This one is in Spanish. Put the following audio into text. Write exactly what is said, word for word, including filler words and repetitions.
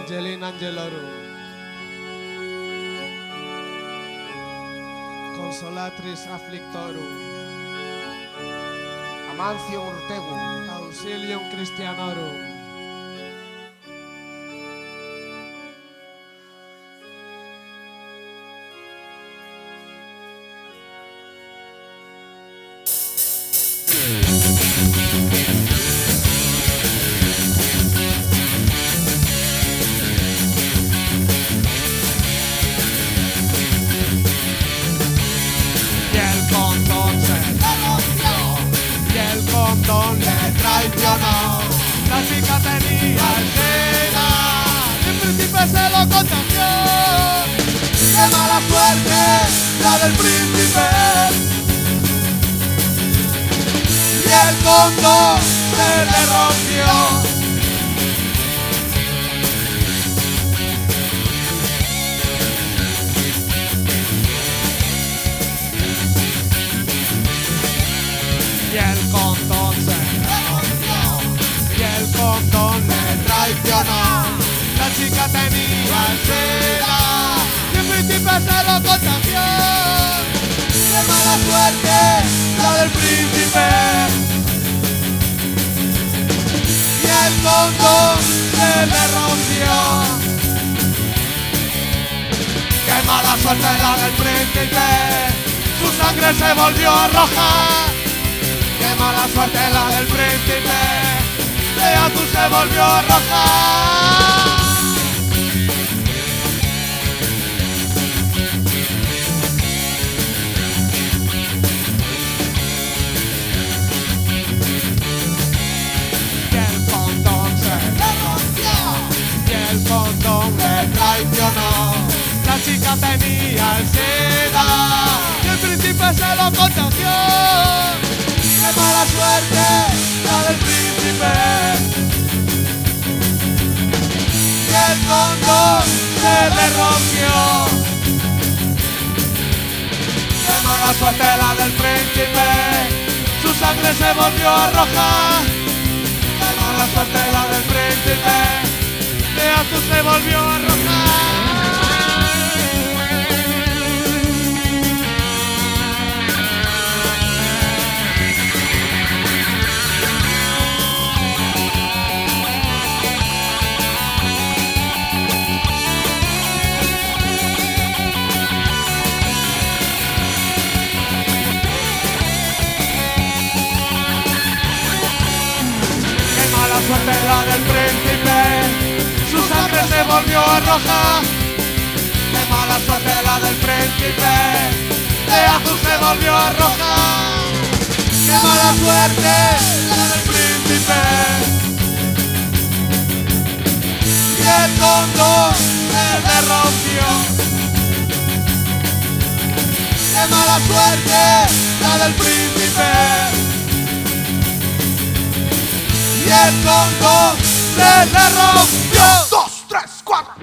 Angelina Angelorum, Consolatris Afflictorum, Amancio Ortegum, Auxilium Christianorum, Y el condón se le rompió, y el condón le traicionó. La chica tenía seda, y el príncipe se lo contagió. ¡Qué mala suerte la del príncipe! Y el condón se le rompió. Y el condón se le rompió, y el condón le traicionó. La chica tenía seda, y el príncipe se lo contagió. ¡Qué mala suerte la del príncipe! Y el condón se le rompió. ¡Qué mala suerte la del príncipe! Su sangre se volvió roja. ¡Qué mala suerte la del príncipe! De azul se volvió roja. Y el condón se le rompió, y el condón le traicionó. La chica tenía el SIDA, y el príncipe se lo contagió. ¡Qué mala suerte la del príncipe! Y el condón se le rompió. ¡Qué mala suerte la del príncipe! Su sangre se volvió roja. ¡Qué mala suerte la del príncipe! De azul se volvió roja. La suerte la del príncipe, su sangre se volvió roja. Qué mala suerte la del príncipe, de azul se volvió roja. Qué mala suerte la del príncipe. Y el condón se le rompió. Qué mala suerte la del príncipe. Y el condón se le rompió. dos, tres, cuatro.